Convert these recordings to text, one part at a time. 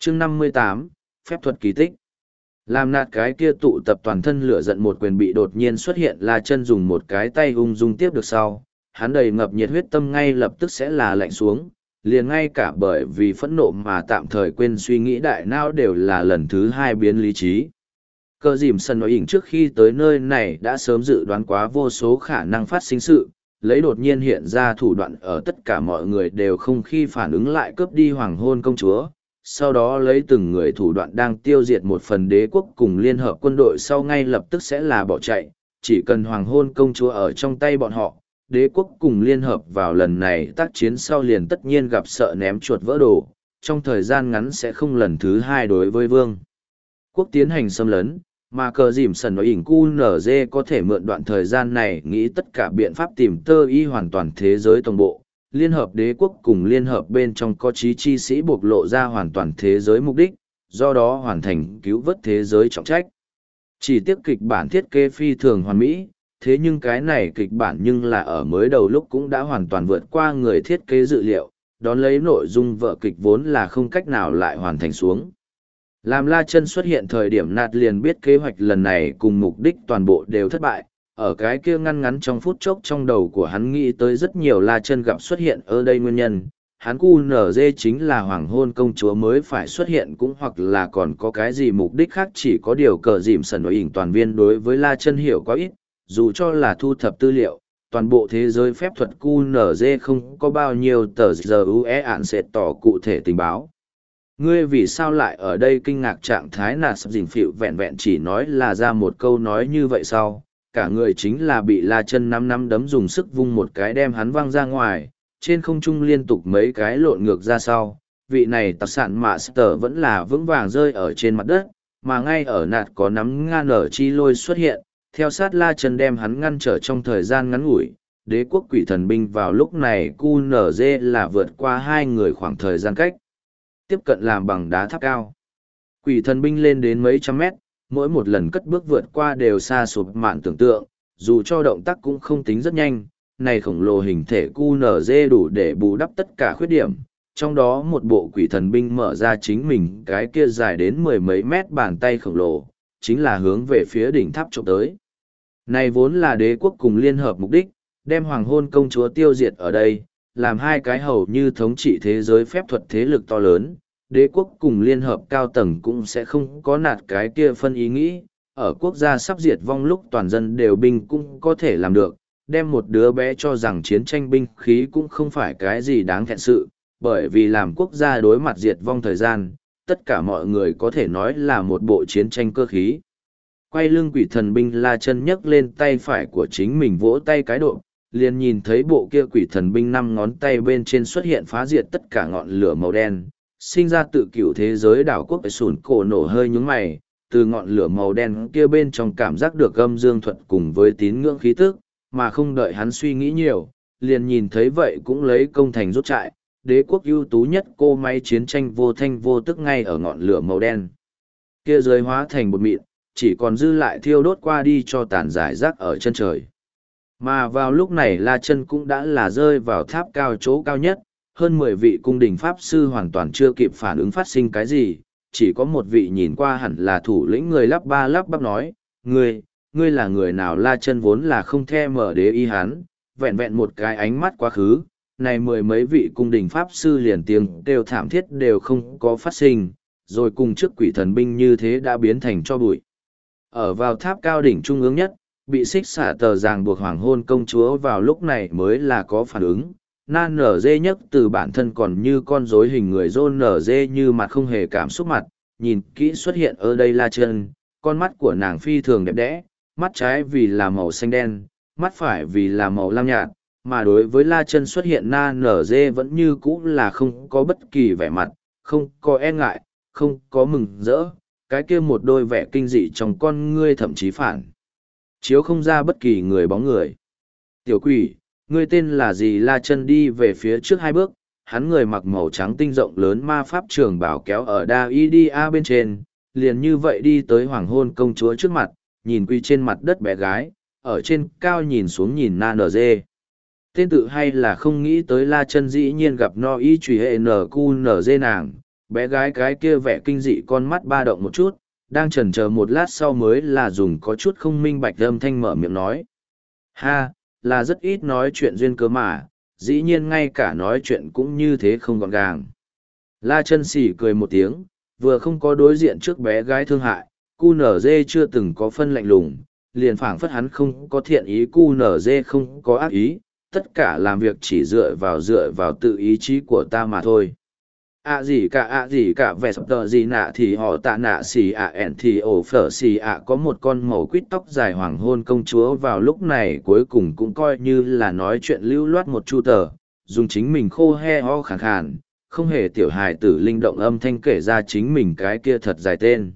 chương 58, phép thuật kỳ tích. Làm nạt cái kia tụ tập toàn thân lửa giận một quyền bị đột nhiên xuất hiện La Chân dùng một cái tay ung dung tiếp được sau, hắn đầy ngập nhiệt huyết tâm ngay lập tức sẽ là lạnh xuống, liền ngay cả bởi vì phẫn nộ mà tạm thời quên suy nghĩ đại não đều là lần thứ hai biến lý trí. Cờ dìm sân nói ỉnh trước khi tới nơi này đã sớm dự đoán quá vô số khả năng phát sinh sự, lấy đột nhiên hiện ra thủ đoạn ở tất cả mọi người đều không khi phản ứng lại cướp đi hoàng hôn công chúa, sau đó lấy từng người thủ đoạn đang tiêu diệt một phần đế quốc cùng liên hợp quân đội sau ngay lập tức sẽ là bỏ chạy, chỉ cần hoàng hôn công chúa ở trong tay bọn họ, đế quốc cùng liên hợp vào lần này tác chiến sau liền tất nhiên gặp sợ ném chuột vỡ đồ, trong thời gian ngắn sẽ không lần thứ hai đối với vương quốc tiến hành xâm lấn, mà cờ dìm sần nói ỉnh QNZ có thể mượn đoạn thời gian này nghĩ tất cả biện pháp tìm tơ y hoàn toàn thế giới toàn bộ. Liên hợp đế quốc cùng liên hợp bên trong có chí chi sĩ bộc lộ ra hoàn toàn thế giới mục đích, do đó hoàn thành cứu vớt thế giới trọng trách. Chỉ tiếc kịch bản thiết kế phi thường hoàn mỹ, thế nhưng cái này kịch bản nhưng là ở mới đầu lúc cũng đã hoàn toàn vượt qua người thiết kế dự liệu, đón lấy nội dung vở kịch vốn là không cách nào lại hoàn thành xuống. Làm La Chân xuất hiện thời điểm nạt liền biết kế hoạch lần này cùng mục đích toàn bộ đều thất bại, ở cái kia ngăn ngắn trong phút chốc trong đầu của hắn nghĩ tới rất nhiều La Chân gặp xuất hiện ở đây nguyên nhân, hắn QNZ chính là hoàng hôn công chúa mới phải xuất hiện cũng hoặc là còn có cái gì mục đích khác chỉ có điều cờ dìm sần đối ỉnh toàn viên đối với La Chân hiểu quá ít, dù cho là thu thập tư liệu, toàn bộ thế giới phép thuật QNZ không có bao nhiêu tờ giờ UE ạn sẽ tỏ cụ thể tình báo. Ngươi vì sao lại ở đây kinh ngạc trạng thái nạt sập dình phịu vẹn vẹn chỉ nói là ra một câu nói như vậy sau, cả người chính là bị La Chân năm đấm dùng sức vung một cái đem hắn văng ra ngoài, trên không trung liên tục mấy cái lộn ngược ra sau, vị này tặc sản Master vẫn là vững vàng rơi ở trên mặt đất, mà ngay ở nạt có nắm ngan ở chi lôi xuất hiện, theo sát La Chân đem hắn ngăn trở trong thời gian ngắn ngủi, đế quốc quỷ thần binh vào lúc này QNZ là vượt qua hai người khoảng thời gian cách tiếp cận làm bằng đá tháp cao. Quỷ thần binh lên đến mấy trăm mét, mỗi một lần cất bước vượt qua đều xa sụp mạn tưởng tượng, dù cho động tác cũng không tính rất nhanh, này khổng lồ hình thể QNZ đủ để bù đắp tất cả khuyết điểm, trong đó một bộ quỷ thần binh mở ra chính mình cái kia dài đến mười mấy mét bàn tay khổng lồ, chính là hướng về phía đỉnh tháp trộm tới. Này vốn là đế quốc cùng liên hợp mục đích, đem hoàng hôn công chúa tiêu diệt ở đây, làm hai cái hầu như thống trị thế giới phép thuật thế lực to lớn, đế quốc cùng liên hợp cao tầng cũng sẽ không có nạt cái kia phân ý nghĩ, ở quốc gia sắp diệt vong lúc toàn dân đều binh cũng có thể làm được, đem một đứa bé cho rằng chiến tranh binh khí cũng không phải cái gì đáng thẹn sự, bởi vì làm quốc gia đối mặt diệt vong thời gian, tất cả mọi người có thể nói là một bộ chiến tranh cơ khí. Quay lưng quỷ thần binh La Chân nhấc lên tay phải của chính mình vỗ tay cái độ, liền nhìn thấy bộ kia quỷ thần binh năm ngón tay bên trên xuất hiện phá diệt tất cả ngọn lửa màu đen, sinh ra tự cửu thế giới đảo quốc sủn cổ nổ hơi nhúng mày, từ ngọn lửa màu đen kia bên trong cảm giác được âm dương thuật cùng với tín ngưỡng khí tức, mà không đợi hắn suy nghĩ nhiều, liền nhìn thấy vậy cũng lấy công thành rút trại, đế quốc ưu tú nhất cô máy chiến tranh vô thanh vô tức ngay ở ngọn lửa màu đen kia dưới hóa thành bột mịn, chỉ còn dư lại thiêu đốt qua đi cho tàn giải rác ở chân trời. Mà vào lúc này La Chân cũng đã là rơi vào tháp cao chỗ cao nhất, hơn 10 vị cung đình pháp sư hoàn toàn chưa kịp phản ứng phát sinh cái gì, chỉ có một vị nhìn qua hẳn là thủ lĩnh người lắp ba lắp bắp nói, ngươi là người nào? La Chân vốn là không thèm mở đế y hắn, vẹn vẹn một cái ánh mắt quá khứ, này mười mấy vị cung đình pháp sư liền tiếng kêu thảm thiết đều không có phát sinh, rồi cùng trước quỷ thần binh như thế đã biến thành cho bụi. Ở vào tháp cao đỉnh trung ương nhất, bị xích xả tờ ràng buộc hoàng hôn công chúa vào lúc này mới là có phản ứng. Nan nở dê nhất từ bản thân còn như con rối hình người rôn nở dê như mặt không hề cảm xúc mặt, nhìn kỹ xuất hiện ở đây La Chân, con mắt của nàng phi thường đẹp đẽ, mắt trái vì là màu xanh đen, mắt phải vì là màu lam nhạt, mà đối với La Chân xuất hiện Nan nở dê vẫn như cũ là không có bất kỳ vẻ mặt, không có e ngại, không có mừng rỡ, cái kia một đôi vẻ kinh dị trong con ngươi thậm chí phản chiếu không ra bất kỳ người bóng người. Tiểu quỷ, ngươi tên là gì? La Chân đi về phía trước hai bước, hắn người mặc màu trắng tinh rộng lớn ma pháp trường bảo kéo ở đa y đi a bên trên, liền như vậy đi tới hoàng hôn công chúa trước mặt, nhìn quy trên mặt đất bé gái, ở trên cao nhìn xuống nhìn Na Nở Dê. Tên tự hay là không nghĩ tới La Chân dĩ nhiên gặp no y trùy hệ nở cu nở dê nàng, bé gái cái kia vẻ kinh dị con mắt ba động một chút, đang chần chờ một lát sau mới là dùng có chút không minh bạch âm thanh mở miệng nói. Ha, là rất ít nói chuyện duyên cớ mà, dĩ nhiên ngay cả nói chuyện cũng như thế không gọn gàng. La Chân Sỉ cười một tiếng, vừa không có đối diện trước bé gái thương hại, QNZ chưa từng có phân lạnh lùng, liền phảng phất hắn không có thiện ý, QNZ không có ác ý, tất cả làm việc chỉ dựa vào tự ý chí của ta mà thôi. À gì cả vẻ sập tờ gì nạ thì họ tạ nạ xì ẻn thì ổ phở xì có một con màu quýt tóc dài hoàng hôn công chúa vào lúc này cuối cùng cũng coi như là nói chuyện lưu loát một chu tờ, dùng chính mình khô he ho khàn khàn, không hề tiểu hài tử linh động âm thanh kể ra chính mình cái kia thật dài tên.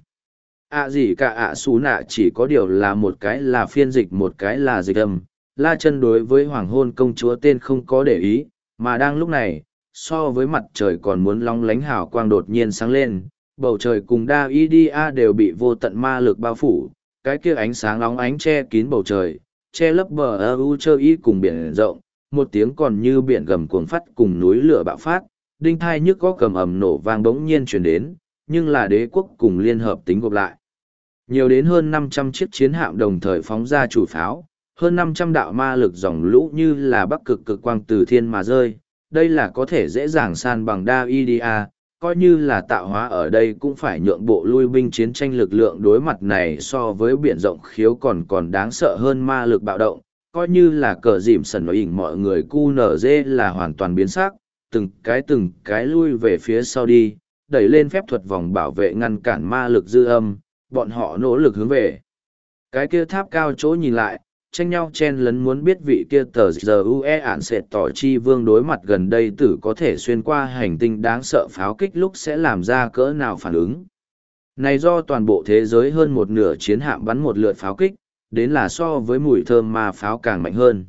Gì cả xú nạ chỉ có điều là một cái là phiên dịch một cái là dịch âm, La Chân đối với hoàng hôn công chúa tên không có để ý, mà đang lúc này, so với mặt trời còn muốn long lánh hào quang đột nhiên sáng lên, bầu trời cùng Daidia đều bị vô tận ma lực bao phủ, cái kia ánh sáng óng ánh che kín bầu trời, che lấp bờ ưu chơ y cùng biển rộng, một tiếng còn như biển gầm cuồng phát cùng núi lửa bạo phát, đinh thai nhức có cầm ầm nổ vang bỗng nhiên truyền đến, nhưng là đế quốc cùng liên hợp tính gộp lại. Nhiều đến hơn 500 chiếc chiến hạm đồng thời phóng ra chủ pháo, hơn 500 đạo ma lực dòng lũ như là bắc cực cực quang từ thiên mà rơi, đây là có thể dễ dàng san bằng Daidia, coi như là tạo hóa ở đây cũng phải nhượng bộ lui binh chiến tranh lực lượng đối mặt này so với biển rộng khiếu còn đáng sợ hơn ma lực bạo động, coi như là cờ dìm sần nói ỉnh mọi người QNZ là hoàn toàn biến sắc, từng cái lui về phía sau đi, đẩy lên phép thuật vòng bảo vệ ngăn cản ma lực dư âm, bọn họ nỗ lực hướng về. Cái kia tháp cao chỗ nhìn lại, tranh nhau chen lấn muốn biết vị kia tờ giờ ue ản sệt tỏ chi vương đối mặt gần đây tử có thể xuyên qua hành tinh đáng sợ pháo kích lúc sẽ làm ra cỡ nào phản ứng. Này do toàn bộ thế giới hơn một nửa chiến hạm bắn một lượt pháo kích, đến là so với mùi thơm mà pháo càng mạnh hơn.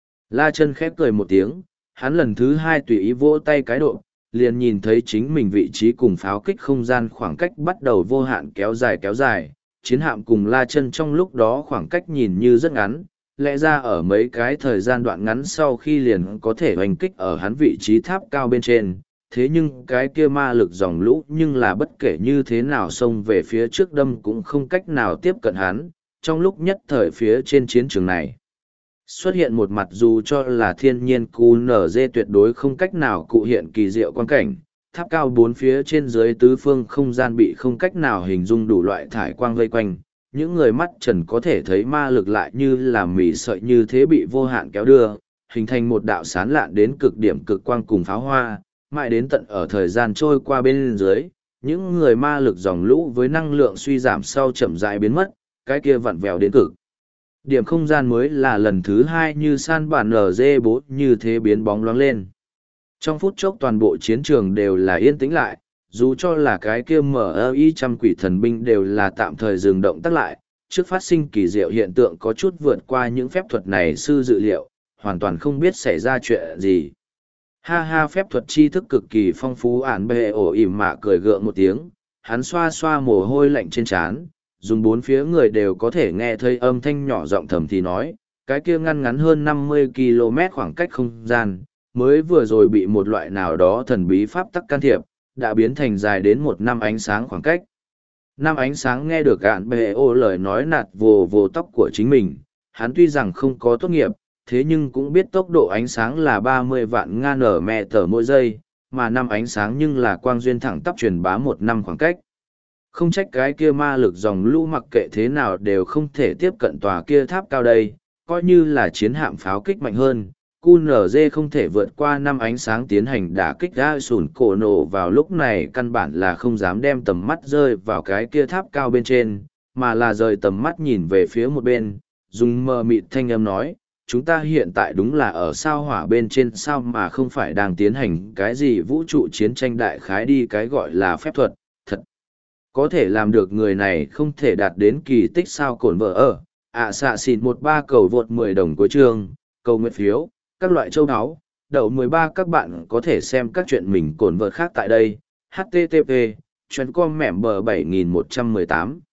La Chân khép cười một tiếng, hắn lần thứ hai tùy ý vỗ tay cái độ, liền nhìn thấy chính mình vị trí cùng pháo kích không gian khoảng cách bắt đầu vô hạn kéo dài, chiến hạm cùng La Chân trong lúc đó khoảng cách nhìn như rất ngắn, lẽ ra ở mấy cái thời gian đoạn ngắn sau khi liền có thể hoành kích ở hắn vị trí tháp cao bên trên, thế nhưng cái kia ma lực dòng lũ nhưng là bất kể như thế nào xông về phía trước đâm cũng không cách nào tiếp cận hắn, trong lúc nhất thời phía trên chiến trường này. Xuất hiện một mặt dù cho là thiên nhiên QNZ tuyệt đối không cách nào cụ hiện kỳ diệu quan cảnh, tháp cao bốn phía trên dưới tứ phương không gian bị không cách nào hình dung đủ loại thải quang vây quanh, những người mắt trần có thể thấy ma lực lại như là mỉ sợi như thế bị vô hạn kéo đưa, hình thành một đạo sán lạn đến cực điểm cực quang cùng pháo hoa, mãi đến tận ở thời gian trôi qua bên dưới, những người ma lực dòng lũ với năng lượng suy giảm sau chậm rãi biến mất, cái kia vặn vẹo đến cực. Điểm không gian mới là lần thứ hai như san bản NG4 như thế biến bóng loáng lên. Trong phút chốc toàn bộ chiến trường đều là yên tĩnh lại, dù cho là cái kia MI trăm quỷ thần binh đều là tạm thời dừng động tác lại, trước phát sinh kỳ diệu hiện tượng có chút vượt qua những phép thuật này sư dự liệu, hoàn toàn không biết xảy ra chuyện gì. Ha ha, phép thuật tri thức cực kỳ phong phú, ản bệ ổ ỉm mạ cười gượng một tiếng, hắn xoa xoa mồ hôi lạnh trên trán, dùng bốn phía người đều có thể nghe thấy âm thanh nhỏ giọng thầm thì nói, cái kia ngăn hơn 50 km khoảng cách không gian, mới vừa rồi bị một loại nào đó thần bí pháp tắc can thiệp, đã biến thành dài đến 1 năm ánh sáng khoảng cách. Năm ánh sáng nghe được ản bệ ổ lời nói nạt vồ tóc của chính mình, hắn tuy rằng không có tốt nghiệp, thế nhưng cũng biết tốc độ ánh sáng là 30 vạn nm mỗi giây, mà năm ánh sáng nhưng là quang duyên thẳng tắp truyền bá 1 năm khoảng cách. Không trách cái kia ma lực dòng lũ mặc kệ thế nào đều không thể tiếp cận tòa kia tháp cao đây, coi như là chiến hạm pháo kích mạnh hơn, QNZ không thể vượt qua năm ánh sáng tiến hành đả kích ra sủn cổ nổ vào lúc này căn bản là không dám đem tầm mắt rơi vào cái kia tháp cao bên trên, mà là rời tầm mắt nhìn về phía một bên, dùng mờ mịt thanh âm nói, chúng ta hiện tại đúng là ở sao hỏa bên trên sao mà không phải đang tiến hành cái gì vũ trụ chiến tranh đại khái đi cái gọi là phép thuật, thật. Có thể làm được người này không thể đạt đến kỳ tích sao cổn vợ ở, xạ xịn 13 cầu vượt 10 đồng cuối chương, cầu nguyện phiếu, các loại châu áo, đậu 13 các bạn có thể xem các chuyện mình cổn vợ khác tại đây, http, chuyên com mẻm bờ 7118.